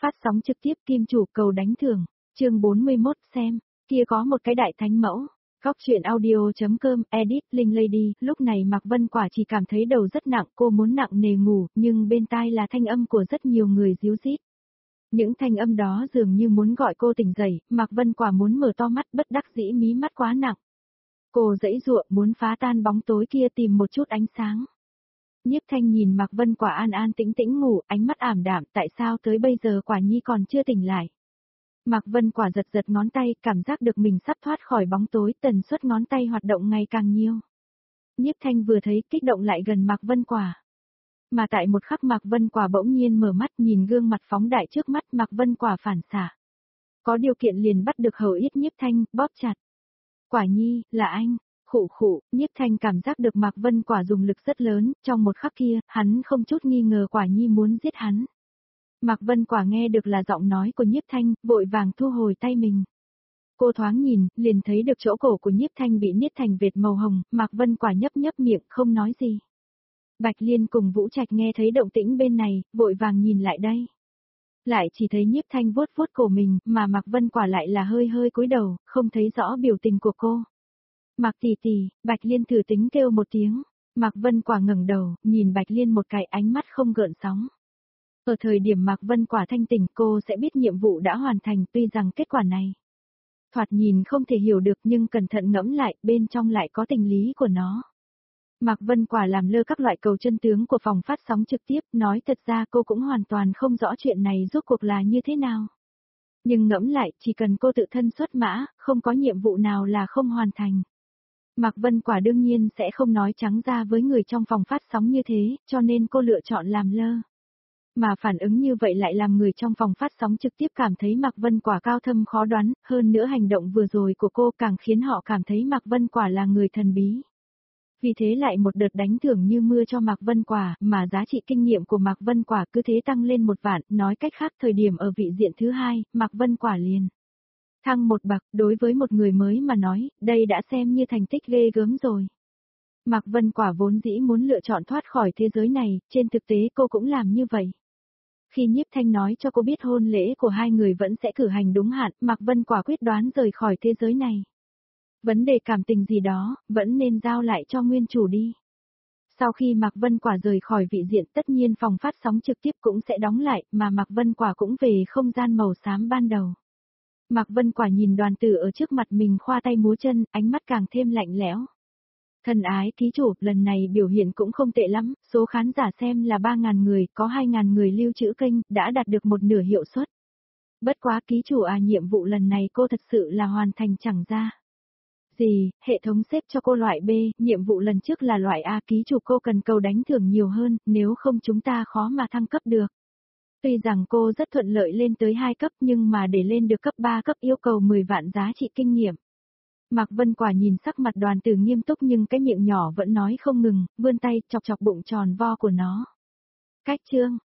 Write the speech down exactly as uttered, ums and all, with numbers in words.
phát sóng trực tiếp Kim Chủ cầu đánh thưởng, chương bốn mươi mốt xem, kia có một cái đại thánh mẫu. Góc truyện audio.com, edit, Linh Lady, lúc này Mạc Vân Quả chỉ cảm thấy đầu rất nặng, cô muốn nặng nề ngủ, nhưng bên tai là thanh âm của rất nhiều người ríu rít. Những thanh âm đó dường như muốn gọi cô tỉnh dậy, Mạc Vân Quả muốn mở to mắt bất đắc dĩ mí mắt quá nặng. Cô giãy giụa muốn phá tan bóng tối kia tìm một chút ánh sáng. Nhiếp Thanh nhìn Mạc Vân Quả an an tĩnh tĩnh ngủ, ánh mắt ảm đạm, tại sao tới bây giờ Quả Nhi còn chưa tỉnh lại. Mạc Vân Quả giật giật ngón tay, cảm giác được mình sắp thoát khỏi bóng tối, tần suất ngón tay hoạt động ngày càng nhiều. Nhiếp Thanh vừa thấy, kích động lại gần Mạc Vân Quả. Mà tại một khắc Mạc Vân Quả bỗng nhiên mở mắt nhìn gương mặt phóng đại trước mắt, Mạc Vân Quả phản xạ. Có điều kiện liền bắt được hầu yết Nhiếp Thanh, bóp chặt. Quả Nhi, là anh. Khụ khụ, Nhiếp Thanh cảm giác được Mạc Vân Quả dùng lực rất lớn, trong một khắc kia, hắn không chút nghi ngờ Quả Nhi muốn giết hắn. Mạc Vân Quả nghe được là giọng nói của Nhiếp Thanh, vội vàng thu hồi tay mình. Cô thoáng nhìn, liền thấy được chỗ cổ của Nhiếp Thanh bị niết thành vệt màu hồng, Mạc Vân Quả nhấp nhấp miệng không nói gì. Bạch Liên cùng Vũ Trạch nghe thấy động tĩnh bên này, vội vàng nhìn lại đây. Lại chỉ thấy Nhiếp Thanh vuốt vuốt cổ mình, mà Mạc Vân Quả lại là hơi hơi cúi đầu, không thấy rõ biểu tình của cô. Mạc tỷ tỷ, Bạch Liên thử tính kêu một tiếng. Mạc Vân Quả ngẩng đầu, nhìn Bạch Liên một cái, ánh mắt không gợn sóng. Ở thời điểm Mạc Vân Quả thanh tỉnh, cô sẽ biết nhiệm vụ đã hoàn thành, tuy rằng kết quả này thoạt nhìn không thể hiểu được, nhưng cẩn thận ngẫm lại, bên trong lại có tình lý của nó. Mạc Vân Quả làm lơ các loại cầu chân tướng của phòng phát sóng trực tiếp, nói thật ra cô cũng hoàn toàn không rõ chuyện này rốt cuộc là như thế nào. Nhưng ngẫm lại, chỉ cần cô tự thân xuất mã, không có nhiệm vụ nào là không hoàn thành. Mạc Vân Quả đương nhiên sẽ không nói trắng ra với người trong phòng phát sóng như thế, cho nên cô lựa chọn làm lơ. Mà phản ứng như vậy lại làm người trong phòng phát sóng trực tiếp cảm thấy Mạc Vân Quả cao thâm khó đoán, hơn nữa hành động vừa rồi của cô càng khiến họ cảm thấy Mạc Vân Quả là người thần bí. Vì thế lại một đợt đánh thưởng như mưa cho Mạc Vân Quả, mà giá trị kinh nghiệm của Mạc Vân Quả cứ thế tăng lên một vạn, nói cách khác thời điểm ở vị diện thứ hai, Mạc Vân Quả liền thăng một bậc, đối với một người mới mà nói, đây đã xem như thành tích ghê gớm rồi. Mạc Vân Quả vốn dĩ muốn lựa chọn thoát khỏi thế giới này, trên thực tế cô cũng làm như vậy. Khi Nhiếp Thanh nói cho cô biết hôn lễ của hai người vẫn sẽ cử hành đúng hạn, Mạc Vân Quả quyết đoán rời khỏi thế giới này. Vấn đề cảm tình gì đó, vẫn nên giao lại cho nguyên chủ đi. Sau khi Mạc Vân Quả rời khỏi vị diện, tất nhiên phòng phát sóng trực tiếp cũng sẽ đóng lại, mà Mạc Vân Quả cũng về không gian màu xám ban đầu. Mạc Vân Quả nhìn đoàn tử ở trước mặt mình khoa tay múa chân, ánh mắt càng thêm lạnh lẽo. Thân ái ký chủ, lần này biểu hiện cũng không tệ lắm, số khán giả xem là ba nghìn người, có hai nghìn người lưu trữ kênh, đã đạt được một nửa hiệu suất. Bất quá ký chủ à, nhiệm vụ lần này cô thật sự là hoàn thành chẳng ra gì, hệ thống xếp cho cô loại B, nhiệm vụ lần trước là loại A, ký chủ cô cần cầu đánh thưởng nhiều hơn, nếu không chúng ta khó mà thăng cấp được. Tuy rằng cô rất thuận lợi lên tới hai cấp nhưng mà để lên được cấp ba cấp yêu cầu mười vạn giá trị kinh nghiệm. Mạc Vân Quả nhìn sắc mặt đoàn tử nghiêm túc nhưng cái miệng nhỏ vẫn nói không ngừng, vươn tay chọc chọc bụng tròn vo của nó. Cách chương,